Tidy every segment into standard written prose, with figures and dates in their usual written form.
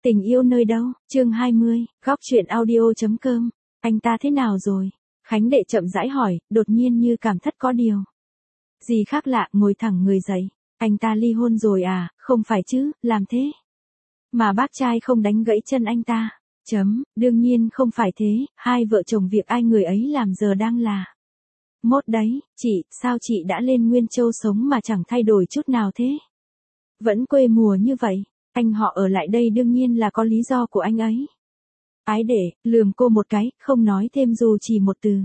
Tình yêu nơi đâu, chương 20, góc truyện audio.com, anh ta thế nào rồi? Khánh đệ chậm rãi hỏi, đột nhiên như cảm thất có điều. Gì khác lạ, ngồi thẳng người dậy. Anh ta ly hôn rồi à, không phải chứ, làm thế. Mà bác trai không đánh gãy chân anh ta. Đương nhiên không phải thế, hai vợ chồng việc ai người ấy làm giờ đang là. Mốt đấy, chị, sao chị đã lên Nguyên Châu sống mà chẳng thay đổi chút nào thế? Vẫn quê mùa như vậy. Anh họ ở lại đây đương nhiên là có lý do của anh ấy. Ái để, lườm cô một cái, không nói thêm dù chỉ một từ.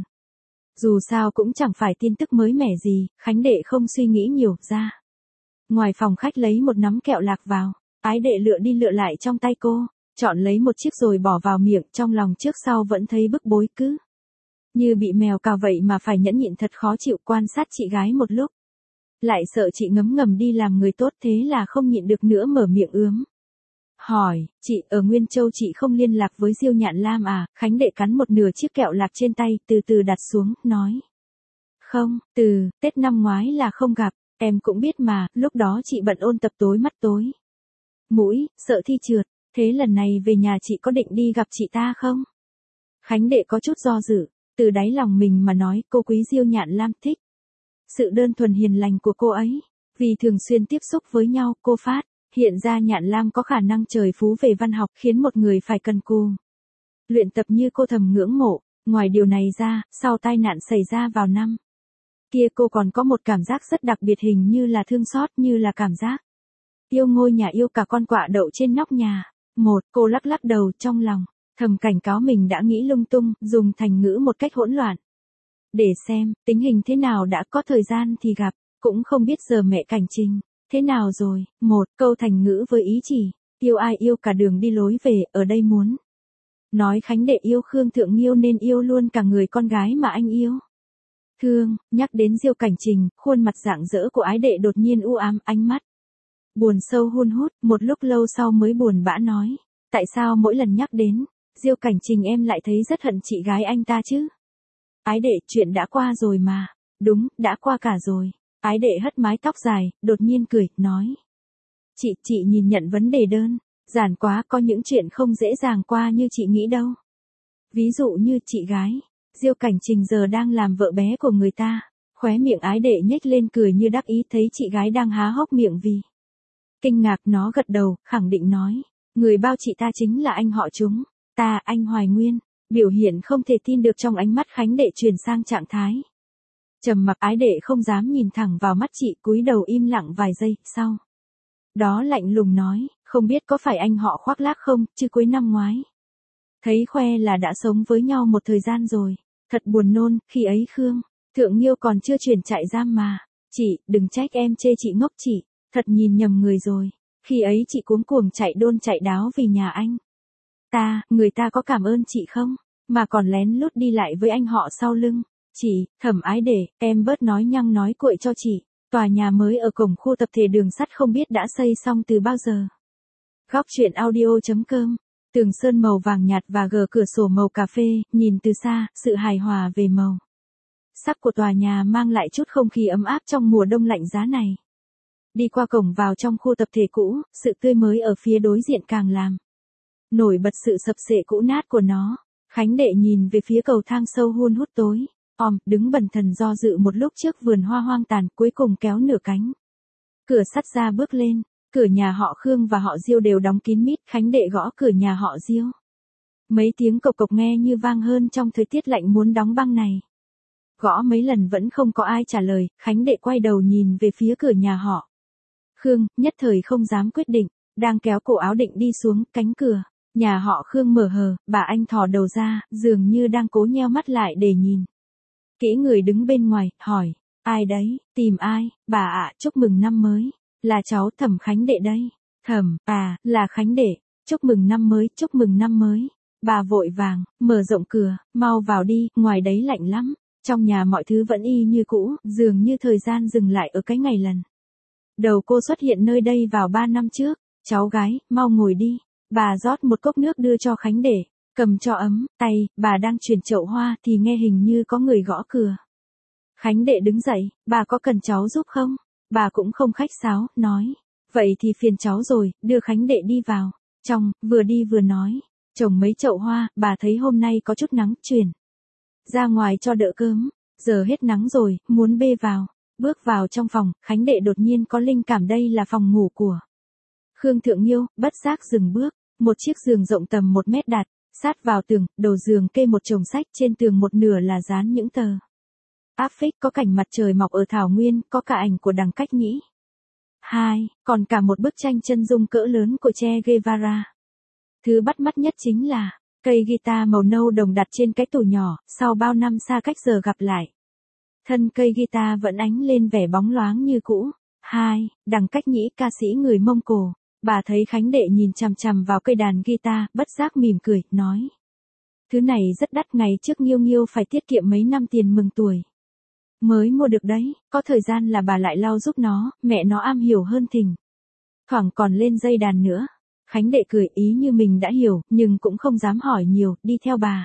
Dù sao cũng chẳng phải tin tức mới mẻ gì, Khánh đệ không suy nghĩ nhiều ra. Ngoài phòng khách lấy một nắm kẹo lạc vào, ái đệ lựa đi lựa lại trong tay cô, chọn lấy một chiếc rồi bỏ vào miệng, trong lòng trước sau vẫn thấy bức bối cứ. Như bị mèo cào vậy mà phải nhẫn nhịn thật khó chịu, quan sát chị gái một lúc. Lại sợ chị ngấm ngầm đi làm người tốt, thế là không nhịn được nữa mở miệng ướm. Hỏi, chị, ở Nguyên Châu chị không liên lạc với Diêu Nhạn Lam à? Khánh đệ cắn một nửa chiếc kẹo lạc trên tay, từ từ đặt xuống, nói. Không, từ Tết năm ngoái là không gặp, em cũng biết mà, lúc đó chị bận ôn tập tối mắt tối mũi, sợ thi trượt, thế lần này về nhà chị có định đi gặp chị ta không? Khánh đệ có chút do dự, từ đáy lòng mình mà nói, cô quý Diêu Nhạn Lam, thích sự đơn thuần hiền lành của cô ấy, vì thường xuyên tiếp xúc với nhau, cô phát hiện ra Nhạn Lam có khả năng trời phú về văn học, khiến một người phải cần cù luyện tập như cô thầm ngưỡng mộ. Ngoài điều này ra, sau tai nạn xảy ra vào năm kia cô còn có một cảm giác rất đặc biệt, hình như là thương xót, như là cảm giác yêu ngôi nhà, yêu cả con quạ đậu trên nóc nhà. Cô lắc lắc đầu trong lòng, thầm cảnh cáo mình đã nghĩ lung tung, dùng thành ngữ một cách hỗn loạn. Để xem, tính hình thế nào đã, có thời gian thì gặp, cũng không biết giờ mẹ Cảnh Trình thế nào rồi. Câu thành ngữ với ý chỉ, yêu ai yêu cả đường đi lối về, ở đây muốn nói Khánh đệ yêu Khương Thượng Nghiêu nên yêu luôn cả người con gái mà anh yêu thương. Nhắc đến Diêu Cảnh Trình, khuôn mặt rạng rỡ của ái đệ đột nhiên u ám, ánh mắt buồn sâu hun hút, một lúc lâu sau mới buồn bã nói. Tại sao mỗi lần nhắc đến Diêu Cảnh Trình em lại thấy rất hận chị gái anh ta chứ? Ái đệ, chuyện đã qua rồi mà. Đúng, đã qua cả rồi. Ái đệ hất mái tóc dài, đột nhiên cười, nói. Chị nhìn nhận vấn đề đơn giản quá, có những chuyện không dễ dàng qua như chị nghĩ đâu. Ví dụ như chị gái Diêu Cảnh Trình giờ đang làm vợ bé của người ta. Khóe miệng ái đệ nhếch lên cười như đắc ý, thấy chị gái đang há hốc miệng vì kinh ngạc, nó gật đầu, khẳng định nói. Người bao chị ta chính là anh họ chúng ta, anh Hoài Nguyên. Biểu hiện không thể tin được trong ánh mắt Khánh đệ chuyển sang trạng thái trầm mặc. Ái đệ không dám nhìn thẳng vào mắt chị, cúi đầu im lặng vài giây, sau đó lạnh lùng nói, không biết có phải anh họ khoác lác không, chứ cuối năm ngoái thấy khoe là đã sống với nhau một thời gian rồi. Thật buồn nôn, khi ấy Khương Thượng Nghiêu còn chưa chuyển trại giam mà. Chị, đừng trách em chê chị ngốc, chị thật nhìn nhầm người rồi. Khi ấy chị cuống cuồng chạy đôn chạy đáo vì nhà anh ta, người ta có cảm ơn chị không? Mà còn lén lút đi lại với anh họ sau lưng chị. Thẩm ái để, em bớt nói nhăng nói cuội cho chị. Tòa nhà mới ở cổng khu tập thể đường sắt không biết đã xây xong từ bao giờ. Góc truyện audio.com, tường sơn màu vàng nhạt và gờ cửa sổ màu cà phê, nhìn từ xa, sự hài hòa về màu sắc của tòa nhà mang lại chút không khí ấm áp trong mùa đông lạnh giá này. Đi qua cổng vào trong khu tập thể cũ, sự tươi mới ở phía đối diện càng làm nổi bật sự sập xệ cũ nát của nó. Khánh đệ nhìn về phía cầu thang sâu hun hút tối đứng bần thần do dự một lúc trước vườn hoa hoang tàn, cuối cùng kéo nửa cánh cửa sắt ra bước lên. Cửa nhà họ Khương và họ Diêu đều đóng kín mít. Khánh đệ gõ cửa nhà họ Diêu. Mấy tiếng cộc cộc nghe như vang hơn trong thời tiết lạnh muốn đóng băng này. Gõ mấy lần vẫn không có ai trả lời, Khánh đệ quay đầu nhìn về phía cửa nhà họ Khương, nhất thời không dám quyết định, đang kéo cổ áo định đi xuống, cánh cửa nhà họ Khương mở hờ, bà anh thò đầu ra, dường như đang cố nheo mắt lại để nhìn kỹ người đứng bên ngoài, hỏi, ai đấy, tìm ai? Bà ạ, chúc mừng năm mới, là cháu Thẩm Khánh đệ đây. Thẩm, à, là Khánh đệ, chúc mừng năm mới, chúc mừng năm mới. Bà vội vàng mở rộng cửa, mau vào đi, ngoài đấy lạnh lắm. Trong nhà mọi thứ vẫn y như cũ, dường như thời gian dừng lại ở cái ngày lần đầu cô xuất hiện nơi đây vào 3 năm trước. Cháu gái, mau ngồi đi. Bà rót một cốc nước đưa cho Khánh đệ, cầm cho ấm tay. Bà đang chuyển chậu hoa thì nghe hình như có người gõ cửa. Khánh đệ đứng dậy, bà có cần cháu giúp không? Bà cũng không khách sáo, nói, vậy thì phiền cháu rồi, đưa Khánh đệ đi vào. Trong, vừa đi vừa nói. Trồng mấy chậu hoa, bà thấy hôm nay có chút nắng, chuyển ra ngoài cho đỡ cớm. Giờ hết nắng rồi, muốn bê vào. Bước vào trong phòng, Khánh Đệ đột nhiên có linh cảm đây là phòng ngủ của Khương Thượng Nhiêu, bất giác dừng bước. Một chiếc giường rộng tầm 1 mét đặt sát vào tường, đầu giường kê một chồng sách, trên tường một nửa là dán những tờ áp phích, có cảnh mặt trời mọc ở Thảo Nguyên, có cả ảnh của Đằng Cách Nhĩ. Còn cả một bức tranh chân dung cỡ lớn của Che Guevara. Thứ bắt mắt nhất chính là cây guitar màu nâu đồng đặt trên cái tủ nhỏ, sau bao năm xa cách giờ gặp lại. Thân cây guitar vẫn ánh lên vẻ bóng loáng như cũ. Đằng Cách Nhĩ, ca sĩ người Mông Cổ. Bà thấy Khánh Đệ nhìn chằm chằm vào cây đàn guitar, bất giác mỉm cười, nói. Thứ này rất đắt, ngày trước Nhiêu Nhiêu phải tiết kiệm mấy năm tiền mừng tuổi mới mua được đấy, có thời gian là bà lại lau giúp nó, mẹ nó am hiểu hơn thỉnh thoảng còn lên dây đàn nữa. Khánh Đệ cười ý như mình đã hiểu, nhưng cũng không dám hỏi nhiều, đi theo bà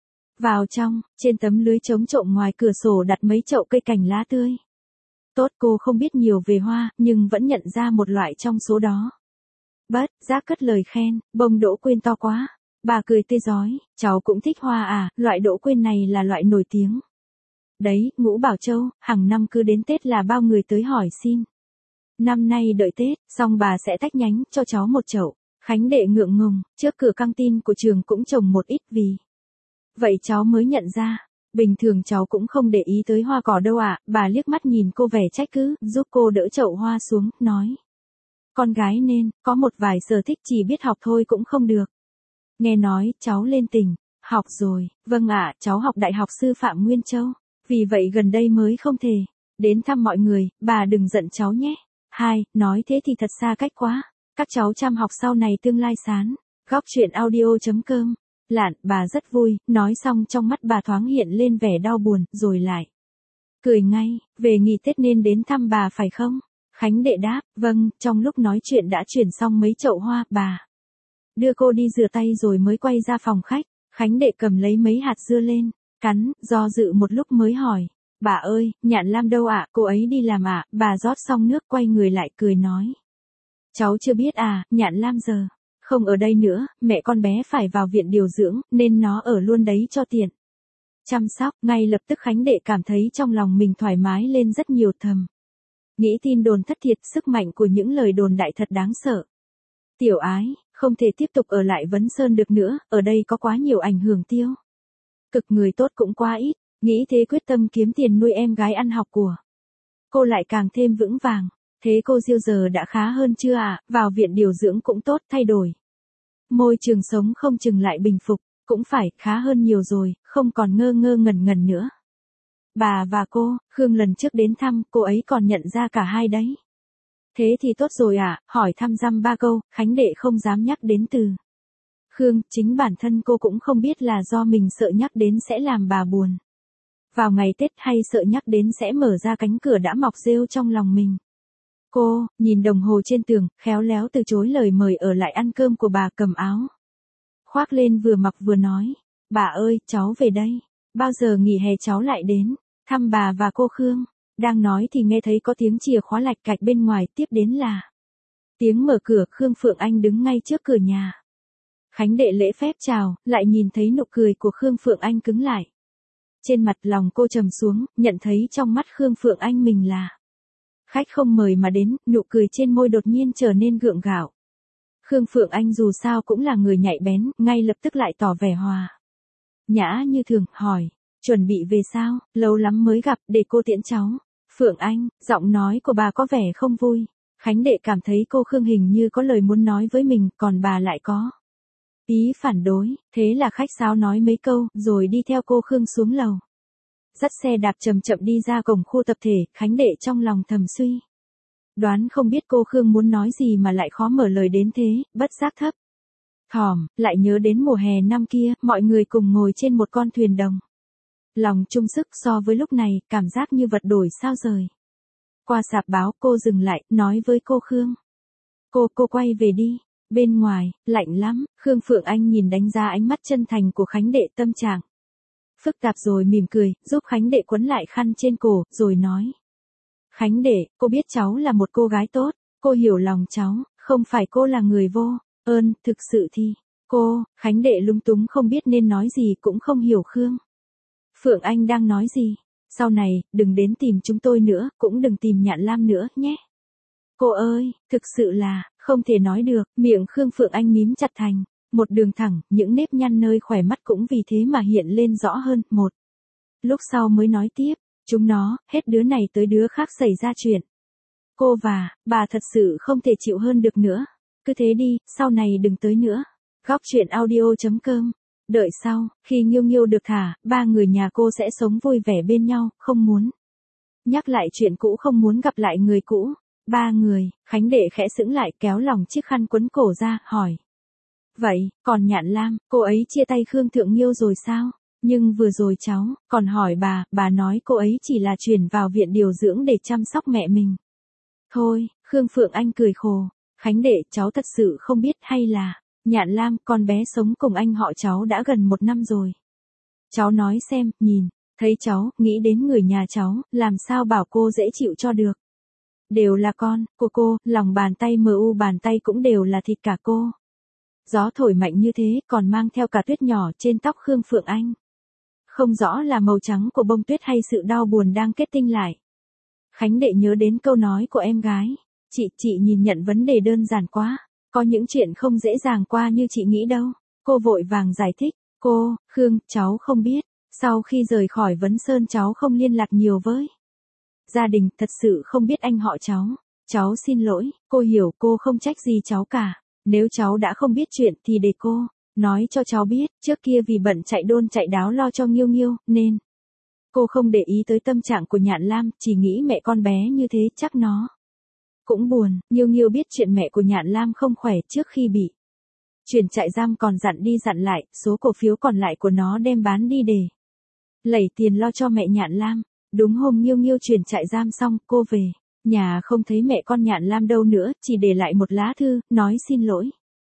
vào trong. Trên tấm lưới chống trộm ngoài cửa sổ đặt mấy chậu cây cảnh lá tươi tốt. Cô không biết nhiều về hoa, nhưng vẫn nhận ra một loại trong số đó. Bất giác cất lời khen, bông đỗ quyên to quá. Bà cười tươi rói, cháu cũng thích hoa à, loại đỗ quyên này là loại nổi tiếng đấy, Ngũ Bảo Châu, hàng năm cứ đến Tết là bao người tới hỏi xin. Năm nay đợi Tết, xong bà sẽ tách nhánh cho cháu một chậu. Khánh Đệ ngượng ngùng, trước cửa căng tin của trường cũng trồng một ít vì vậy cháu mới nhận ra, bình thường cháu cũng không để ý tới hoa cỏ đâu ạ. Bà liếc mắt nhìn cô vẻ trách cứ, giúp cô đỡ chậu hoa xuống, nói. Con gái nên, có một vài sở thích, chỉ biết học thôi cũng không được. Nghe nói, cháu lên tỉnh, học rồi. Vâng ạ, cháu học Đại học Sư phạm Nguyên Châu. Vì vậy gần đây mới không thể đến thăm mọi người, bà đừng giận cháu nhé. Nói thế thì thật xa cách quá. Các cháu chăm học sau này tương lai sáng. Góc chuyện audio.com. Lạn, bà rất vui, nói xong trong mắt bà thoáng hiện lên vẻ đau buồn, rồi lại cười ngay. Về nghỉ Tết nên đến thăm bà phải không? Khánh Đệ đáp, vâng. Trong lúc nói chuyện đã chuyển xong mấy chậu hoa, bà đưa cô đi rửa tay rồi mới quay ra phòng khách. Khánh Đệ cầm lấy mấy hạt dưa lên, cắn, do dự một lúc mới hỏi. Bà ơi, Nhạn Lam đâu ạ? Cô ấy đi làm ạ? Bà rót xong nước quay người lại cười nói. Cháu chưa biết à, Nhạn Lam giờ không ở đây nữa, mẹ con bé phải vào viện điều dưỡng, nên nó ở luôn đấy cho tiện chăm sóc. Ngay lập tức Khánh Đệ cảm thấy trong lòng mình thoải mái lên rất nhiều, thầm nghĩ tin đồn thất thiệt, sức mạnh của những lời đồn đại thật đáng sợ. Tiểu ái, không thể tiếp tục ở lại Vấn Sơn được nữa, ở đây có quá nhiều ảnh hưởng tiêu cực, người tốt cũng quá ít. Nghĩ thế quyết tâm kiếm tiền nuôi em gái ăn học của cô lại càng thêm vững vàng. Thế cô Diêu giờ đã khá hơn chưa ạ? Vào viện điều dưỡng cũng tốt, thay đổi môi trường sống không chừng lại bình phục, cũng phải khá hơn nhiều rồi, không còn ngơ ngơ ngẩn ngẩn nữa. Bà và cô, Khương lần trước đến thăm, cô ấy còn nhận ra cả hai đấy. Thế thì tốt rồi ạ, hỏi thăm dăm ba câu, Khánh Đệ không dám nhắc đến từ Khương, chính bản thân cô cũng không biết là do mình sợ nhắc đến sẽ làm bà buồn vào ngày Tết, hay sợ nhắc đến sẽ mở ra cánh cửa đã mọc rêu trong lòng mình. Cô, nhìn đồng hồ trên tường, khéo léo từ chối lời mời ở lại ăn cơm của bà, cầm áo khoác lên vừa mặc vừa nói. Bà ơi, cháu về đây. Bao giờ nghỉ hè cháu lại đến thăm bà và cô Khương. Đang nói thì nghe thấy có tiếng chìa khóa lạch cạch bên ngoài, tiếp đến là tiếng mở cửa. Khương Phượng Anh đứng ngay trước cửa nhà. Khánh Đệ lễ phép chào, lại nhìn thấy nụ cười của Khương Phượng Anh cứng lại. Trên mặt lòng cô trầm xuống, nhận thấy trong mắt Khương Phượng Anh mình là khách không mời mà đến, nụ cười trên môi đột nhiên trở nên gượng gạo. Khương Phượng Anh dù sao cũng là người nhạy bén, ngay lập tức lại tỏ vẻ hòa nhã như thường, hỏi, chuẩn bị về sao, lâu lắm mới gặp, để cô tiễn cháu. Phượng Anh, giọng nói của bà có vẻ không vui. Khánh Đệ cảm thấy cô Khương hình như có lời muốn nói với mình, còn bà lại có ý phản đối, thế là khách sáo nói mấy câu, rồi đi theo cô Khương xuống lầu. Dắt xe đạp chậm chậm đi ra cổng khu tập thể. Khánh Đệ trong lòng thầm suy đoán không biết cô Khương muốn nói gì mà lại khó mở lời đến thế, bất giác thấp thỏm, lại nhớ đến mùa hè năm kia, mọi người cùng ngồi trên một con thuyền đồng lòng chung sức. So với lúc này, cảm giác như vật đổi sao rời. Qua sạp báo, cô dừng lại, nói với cô Khương. Cô quay về đi. Bên ngoài, lạnh lắm. Khương Phượng Anh nhìn đánh giá ánh mắt chân thành của Khánh Đệ, tâm trạng phức tạp rồi mỉm cười, giúp Khánh Đệ quấn lại khăn trên cổ, rồi nói. Khánh Đệ, cô biết cháu là một cô gái tốt, cô hiểu lòng cháu, không phải cô là người vô Thực sự thì, Khánh đệ lúng túng không biết nên nói gì cũng không hiểu Khương Phượng Anh đang nói gì. Sau này, đừng đến tìm chúng tôi nữa, cũng đừng tìm Nhạn Lam nữa, nhé. Cô ơi, thực sự là, không thể nói được, miệng Khương Phượng Anh mím chặt thành một đường thẳng, những nếp nhăn nơi khóe mắt cũng vì thế mà hiện lên rõ hơn. Lúc sau mới nói tiếp, chúng nó, hết đứa này tới đứa khác xảy ra chuyện. Cô và bà thật sự không thể chịu hơn được nữa. Cứ thế đi, sau này đừng tới nữa. Góc truyện audio.com. Đợi sau, khi Nghiêu Nghiêu được thả, ba người nhà cô sẽ sống vui vẻ bên nhau, không muốn nhắc lại chuyện cũ, không muốn gặp lại người cũ. Ba người, Khánh đệ khẽ sững lại, kéo lòng chiếc khăn quấn cổ ra, hỏi. Vậy, còn Nhạn Lam, cô ấy chia tay Khương Thượng Nghiêu rồi sao? Nhưng vừa rồi cháu còn hỏi bà nói cô ấy chỉ là chuyển vào viện điều dưỡng để chăm sóc mẹ mình. Thôi, Khương Phượng Anh cười khổ. Khánh đệ, cháu thật sự không biết, hay là Nhạn Lam, con bé sống cùng anh họ cháu đã gần 1 năm rồi. Cháu nói xem, nhìn, thấy cháu, nghĩ đến người nhà cháu, làm sao bảo cô dễ chịu cho được. Đều là con của cô, lòng bàn tay bàn tay cũng đều là thịt cả cô. Gió thổi mạnh như thế, còn mang theo cả tuyết nhỏ trên tóc Khương Phượng Anh. Không rõ là màu trắng của bông tuyết hay sự đau buồn đang kết tinh lại. Khánh đệ nhớ đến câu nói của em gái. Chị nhìn nhận vấn đề đơn giản quá. Có những chuyện không dễ dàng qua như chị nghĩ đâu. Cô vội vàng giải thích. Khương, cháu không biết. Sau khi rời khỏi Vấn Sơn cháu không liên lạc nhiều với gia đình, thật sự không biết anh họ cháu. Cháu xin lỗi, cô hiểu, cô không trách gì cháu cả. Nếu cháu đã không biết chuyện thì để cô nói cho cháu biết, trước kia vì bận chạy đôn chạy đáo lo cho Nghiêu Nghiêu, nên cô không để ý tới tâm trạng của Nhạn Lam, chỉ nghĩ mẹ con bé như thế chắc nó cũng buồn. Nghiêu Nghiêu biết chuyện mẹ của Nhạn Lam không khỏe trước khi bị chuyển trại giam, còn dặn đi dặn lại, số cổ phiếu còn lại của nó đem bán đi để lẩy tiền lo cho mẹ Nhạn Lam. Đúng hôm Nghiêu Nghiêu chuyển trại giam xong, cô về nhà không thấy mẹ con Nhạn Lam đâu nữa, chỉ để lại một lá thư, nói xin lỗi.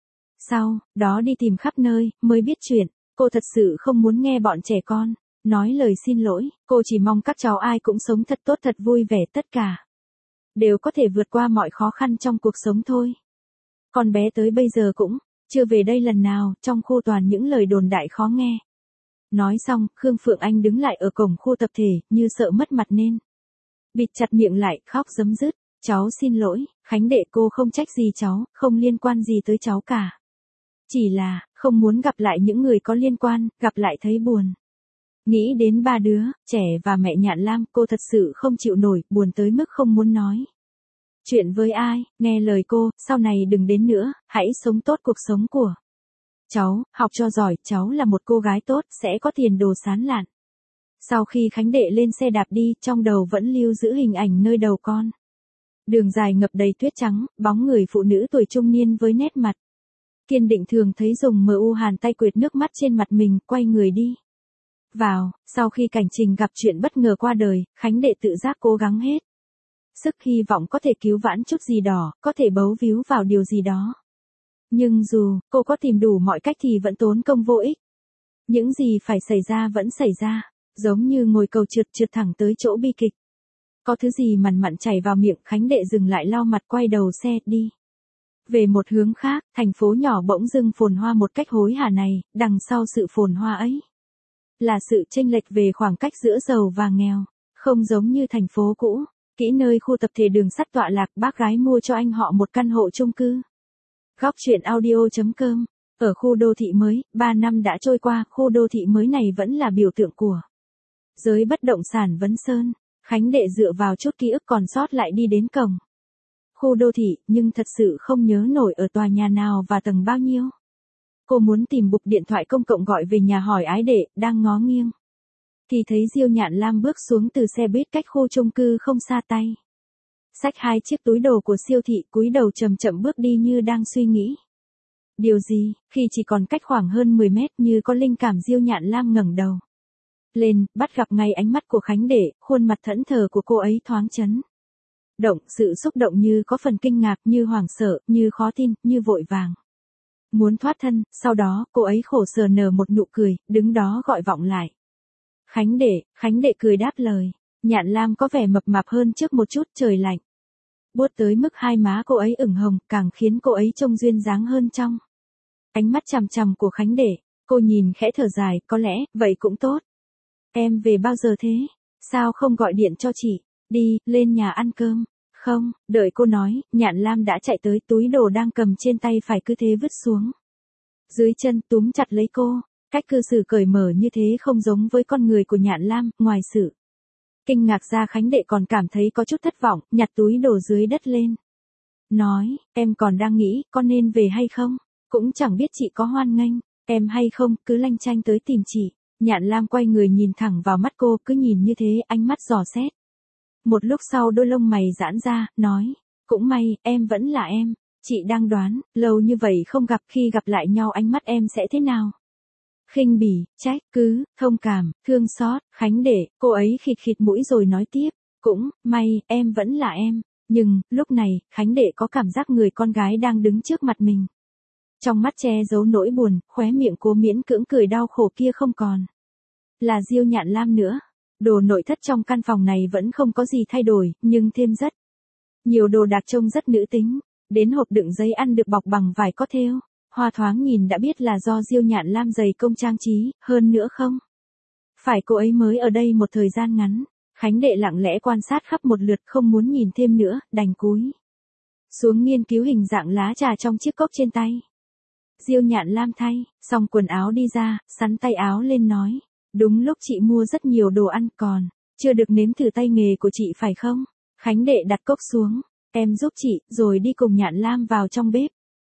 Sau đó đi tìm khắp nơi, mới biết chuyện. Cô thật sự không muốn nghe bọn trẻ con nói lời xin lỗi. Cô chỉ mong các cháu ai cũng sống thật tốt, thật vui vẻ, tất cả đều có thể vượt qua mọi khó khăn trong cuộc sống thôi. Con bé tới bây giờ cũng chưa về đây lần nào, trong khu toàn những lời đồn đại khó nghe. Nói xong, Khương Phượng Anh đứng lại ở cổng khu tập thể, như sợ mất mặt nên bịt chặt miệng lại, khóc rấm rứt. Cháu xin lỗi, Khánh đệ, cô không trách gì cháu, không liên quan gì tới cháu cả. Chỉ là, không muốn gặp lại những người có liên quan, gặp lại thấy buồn. Nghĩ đến ba đứa trẻ và mẹ Nhạn Lam, cô thật sự không chịu nổi, buồn tới mức không muốn nói chuyện với ai. Nghe lời cô, sau này đừng đến nữa, hãy sống tốt cuộc sống của cháu, học cho giỏi, cháu là một cô gái tốt, sẽ có tiền đồ sáng lạn. Sau khi Khánh đệ lên xe đạp đi, trong đầu vẫn lưu giữ hình ảnh nơi đầu con đường dài ngập đầy tuyết trắng, bóng người phụ nữ tuổi trung niên với nét mặt kiên định, thường thấy dùng hàn tay quệt nước mắt trên mặt mình, quay người đi vào. Sau khi Cảnh Trình gặp chuyện bất ngờ qua đời, Khánh đệ tự giác cố gắng hết sức, hy vọng có thể cứu vãn chút gì đó, có thể bấu víu vào điều gì đó. Nhưng dù cô có tìm đủ mọi cách thì vẫn tốn công vô ích. Những gì phải xảy ra vẫn xảy ra, giống như ngồi cầu trượt thẳng tới chỗ bi kịch. Có thứ gì mặn mặn chảy vào miệng, Khánh đệ dừng lại, lau mặt, quay đầu xe đi về một hướng khác. Thành phố nhỏ bỗng dưng phồn hoa một cách hối hả này, đằng sau sự phồn hoa ấy là sự chênh lệch về khoảng cách giữa giàu và nghèo. Không giống như thành phố cũ, kỹ nơi khu tập thể đường sắt tọa lạc, bác gái mua cho anh họ một căn hộ chung cư. Góc truyện audio.com. Ở khu đô thị mới, 3 năm đã trôi qua, khu đô thị mới này vẫn là biểu tượng của giới bất động sản Vấn Sơn. Khánh đệ dựa vào chút ký ức còn sót lại đi đến cổng khu đô thị, nhưng thật sự không nhớ nổi ở tòa nhà nào và tầng bao nhiêu. Cô muốn tìm bục điện thoại công cộng gọi về nhà hỏi ái đệ, đang ngó nghiêng thì thấy Diêu Nhạn Lam bước xuống từ xe buýt cách khu chung cư không xa, tay xách 2 chiếc túi đồ của siêu thị, cúi đầu chậm chậm bước đi như đang suy nghĩ điều gì. Khi chỉ còn cách khoảng hơn 10 mét, như có linh cảm, Diêu Nhạn Lam ngẩng đầu lên, bắt gặp ngay ánh mắt của Khánh đệ. Khuôn mặt thẫn thờ của cô ấy thoáng chấn động, sự xúc động như có phần kinh ngạc, như hoảng sợ, như khó tin, như vội vàng muốn thoát thân. Sau đó, cô ấy khổ sở nở một nụ cười, đứng đó gọi vọng lại. Khánh đệ cười đáp lời. Nhạn Lam có vẻ mập mạp hơn trước một chút, trời lạnh buốt tới mức hai má cô ấy ửng hồng, càng khiến cô ấy trông duyên dáng hơn trong. Ánh mắt chằm chằm của Khánh Đệ, cô nhìn khẽ thở dài, có lẽ, vậy cũng tốt. Em về bao giờ thế? Sao không gọi điện cho chị? Đi, lên nhà ăn cơm. Không, đợi cô nói, Nhạn Lam đã chạy tới, túi đồ đang cầm trên tay phải cứ thế vứt xuống. Dưới chân túm chặt lấy cô, cách cư xử cởi mở như thế không giống với con người của Nhạn Lam, ngoài sự kinh ngạc ra Khánh Đệ còn cảm thấy có chút thất vọng, nhặt túi đồ dưới đất lên. Nói, em còn đang nghĩ, có nên về hay không? Cũng chẳng biết chị có hoan nghênh, em hay không, cứ lanh chanh tới tìm chị. Nhạn Lam quay người nhìn thẳng vào mắt cô, cứ nhìn như thế, ánh mắt dò xét. Một lúc sau đôi lông mày giãn ra, nói, cũng may, em vẫn là em. Chị đang đoán, lâu như vậy không gặp, khi gặp lại nhau ánh mắt em sẽ thế nào? Khinh bỉ, trách cứ, thông cảm, thương xót, Khánh Đệ, cô ấy khịt khịt mũi rồi nói tiếp, cũng, may, em vẫn là em. Nhưng, lúc này, Khánh Đệ có cảm giác người con gái đang đứng trước mặt mình. Trong mắt che giấu nỗi buồn, khóe miệng cô miễn cưỡng cười đau khổ kia không còn. Là Diêu Nhạn Lam nữa. Đồ nội thất trong căn phòng này vẫn không có gì thay đổi, nhưng thêm rất nhiều đồ đạc trông rất nữ tính. Đến hộp đựng giấy ăn được bọc bằng vải có thêu. Hoa thoáng nhìn đã biết là do Diêu Nhạn Lam dày công trang trí, hơn nữa không? Phải cô ấy mới ở đây một thời gian ngắn. Khánh Đệ lặng lẽ quan sát khắp một lượt không muốn nhìn thêm nữa, đành cúi xuống nghiên cứu hình dạng lá trà trong chiếc cốc trên tay. Diêu Nhạn Lam thay, xong quần áo đi ra, sắn tay áo lên nói. Đúng lúc chị mua rất nhiều đồ ăn còn, chưa được nếm thử tay nghề của chị phải không? Khánh Đệ đặt cốc xuống, em giúp chị, rồi đi cùng Nhạn Lam vào trong bếp.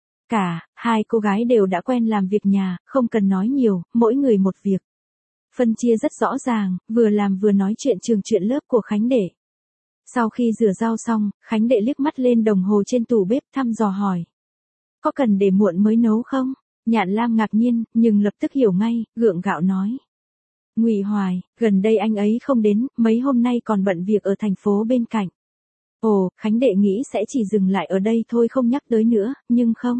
Cả, hai cô gái đều đã quen làm việc nhà, không cần nói nhiều, mỗi người một việc. Phân chia rất rõ ràng, vừa làm vừa nói chuyện lớp của Khánh Đệ. Sau khi rửa rau xong, Khánh Đệ liếc mắt lên đồng hồ trên tủ bếp thăm dò hỏi. Có cần để muộn mới nấu không? Nhạn Lam ngạc nhiên, nhưng lập tức hiểu ngay, gượng gạo nói. Ngụy Hoài, gần đây anh ấy không đến, mấy hôm nay còn bận việc ở thành phố bên cạnh. Ồ, Khánh Đệ nghĩ sẽ chỉ dừng lại ở đây thôi không nhắc tới nữa, nhưng không.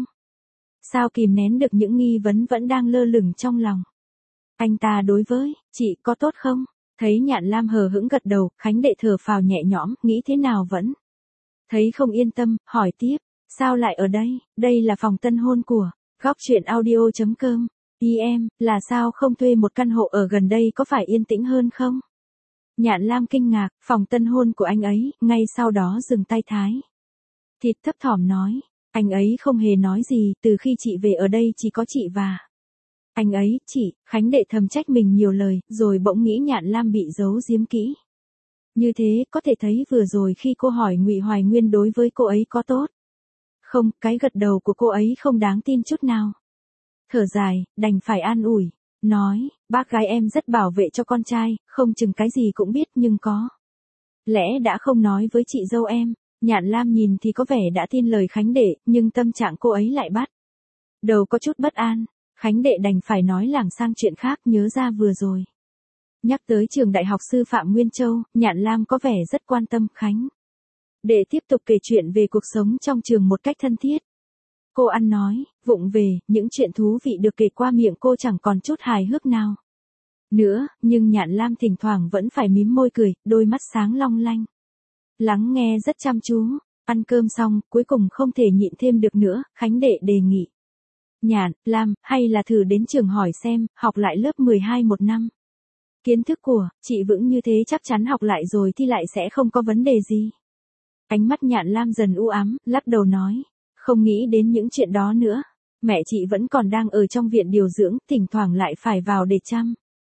Sao kìm nén được những nghi vấn vẫn đang lơ lửng trong lòng. Anh ta đối với, chị có tốt không? Thấy Nhạn Lam hờ hững gật đầu, Khánh Đệ thở phào nhẹ nhõm, nghĩ thế nào vẫn. Thấy không yên tâm, hỏi tiếp, sao lại ở đây? Đây là phòng tân hôn của Góc Chuyện Audio.com. Em, là sao không thuê một căn hộ ở gần đây có phải yên tĩnh hơn không? Nhạn Lam kinh ngạc, phòng tân hôn của anh ấy, ngay sau đó dừng tay thái. Thịt thấp thỏm nói, anh ấy không hề nói gì, từ khi chị về ở đây chỉ có chị và anh ấy, chị. Khánh Đệ thầm trách mình nhiều lời, rồi bỗng nghĩ Nhạn Lam bị giấu giếm kỹ. Như thế, có thể thấy vừa rồi khi cô hỏi Ngụy Hoài Nguyên đối với cô ấy có tốt không, cái gật đầu của cô ấy không đáng tin chút nào. Thở dài, đành phải an ủi, nói, bác gái em rất bảo vệ cho con trai, không chừng cái gì cũng biết nhưng có lẽ đã không nói với chị dâu em. Nhạn Lam nhìn thì có vẻ đã tin lời Khánh Đệ, nhưng tâm trạng cô ấy lại bắt đầu có chút bất an. Khánh Đệ đành phải nói lảng sang chuyện khác, nhớ ra vừa rồi nhắc tới trường Đại học Sư phạm Nguyên Châu, Nhạn Lam có vẻ rất quan tâm Khánh Đệ tiếp tục kể chuyện về cuộc sống trong trường một cách thân thiết. Cô ăn nói, vụng về, những chuyện thú vị được kể qua miệng cô chẳng còn chút hài hước nào nữa, nhưng Nhạn Lam thỉnh thoảng vẫn phải mím môi cười, đôi mắt sáng long lanh. Lắng nghe rất chăm chú, ăn cơm xong, cuối cùng không thể nhịn thêm được nữa, Khánh Đệ đề nghị. Nhạn Lam, hay là thử đến trường hỏi xem, học lại lớp 12 một năm. Kiến thức của chị vững như thế chắc chắn học lại rồi thi lại sẽ không có vấn đề gì. Ánh mắt Nhạn Lam dần u ám, lắc đầu nói, không nghĩ đến những chuyện đó nữa. Mẹ chị vẫn còn đang ở trong viện điều dưỡng, thỉnh thoảng lại phải vào để chăm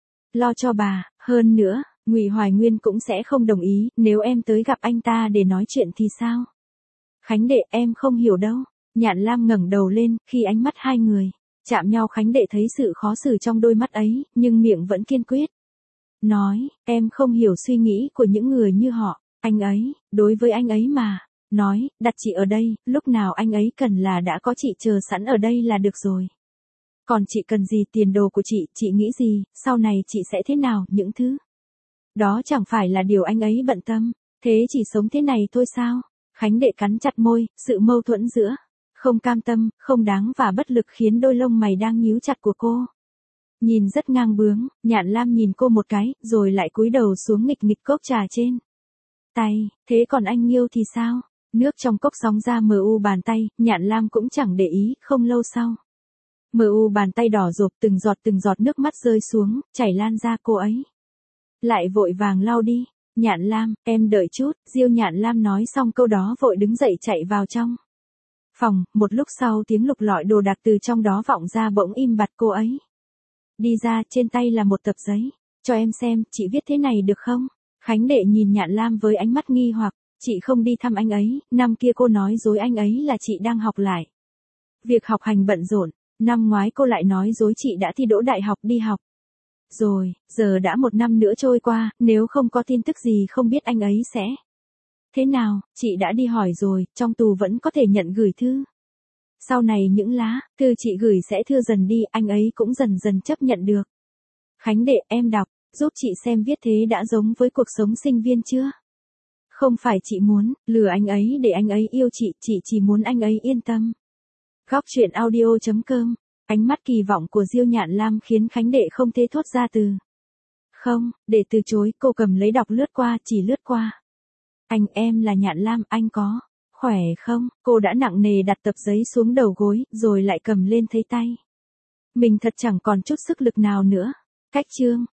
lo cho bà, hơn nữa, Ngụy Hoài Nguyên cũng sẽ không đồng ý, nếu em tới gặp anh ta để nói chuyện thì sao? Khánh Đệ, em không hiểu đâu. Nhạn Lam ngẩng đầu lên, khi ánh mắt hai người chạm nhau Khánh Đệ thấy sự khó xử trong đôi mắt ấy, nhưng miệng vẫn kiên quyết. Nói, em không hiểu suy nghĩ của những người như họ, anh ấy, đối với anh ấy mà. Nói, đặt chị ở đây, lúc nào anh ấy cần là đã có chị chờ sẵn ở đây là được rồi. Còn chị cần gì, tiền đồ của chị nghĩ gì, sau này chị sẽ thế nào, những thứ đó chẳng phải là điều anh ấy bận tâm, thế chỉ sống thế này thôi sao? Khánh Đệ cắn chặt môi, sự mâu thuẫn giữa không cam tâm, không đáng và bất lực khiến đôi lông mày đang nhíu chặt của cô nhìn rất ngang bướng. Nhạn Lam nhìn cô một cái, rồi lại cúi đầu xuống nghịch nghịch cốc trà trên tay. Thế còn anh Nghiêu thì sao? Nước trong cốc sóng ra mờ u bàn tay, Nhạn Lam cũng chẳng để ý, không lâu sau. Mờ u bàn tay đỏ rộp, từng giọt nước mắt rơi xuống, chảy lan ra cô ấy. Lại vội vàng lau đi. Nhạn Lam, em đợi chút, Diêu Nhạn Lam nói xong câu đó vội đứng dậy chạy vào trong phòng, một lúc sau tiếng lục lọi đồ đạc từ trong đó vọng ra bỗng im bặt cô ấy. Đi ra, trên tay là một tập giấy. Cho em xem, chị viết thế này được không? Khánh Đệ nhìn Nhạn Lam với ánh mắt nghi hoặc, chị không đi thăm anh ấy, năm kia cô nói dối anh ấy là chị đang học lại. Việc học hành bận rộn, năm ngoái cô lại nói dối chị đã thi đỗ đại học đi học. Rồi, giờ đã 1 năm nữa trôi qua, nếu không có tin tức gì không biết anh ấy sẽ thế nào, chị đã đi hỏi rồi, trong tù vẫn có thể nhận gửi thư. Sau này những lá thư chị gửi sẽ thưa dần đi, anh ấy cũng dần dần chấp nhận được. Khánh Đệ, em đọc, giúp chị xem viết thế đã giống với cuộc sống sinh viên chưa? Không phải chị muốn lừa anh ấy để anh ấy yêu chị chỉ muốn anh ấy yên tâm. Góc truyện audio.com. Ánh mắt kỳ vọng của Diêu Nhạn Lam khiến Khánh Đệ không thể thốt ra từ không, để từ chối, cô cầm lấy đọc lướt qua, chỉ lướt qua. Anh, em là Nhạn Lam, anh có khỏe không? Cô đã nặng nề đặt tập giấy xuống đầu gối, rồi lại cầm lên thấy tay mình thật chẳng còn chút sức lực nào nữa. Cách chương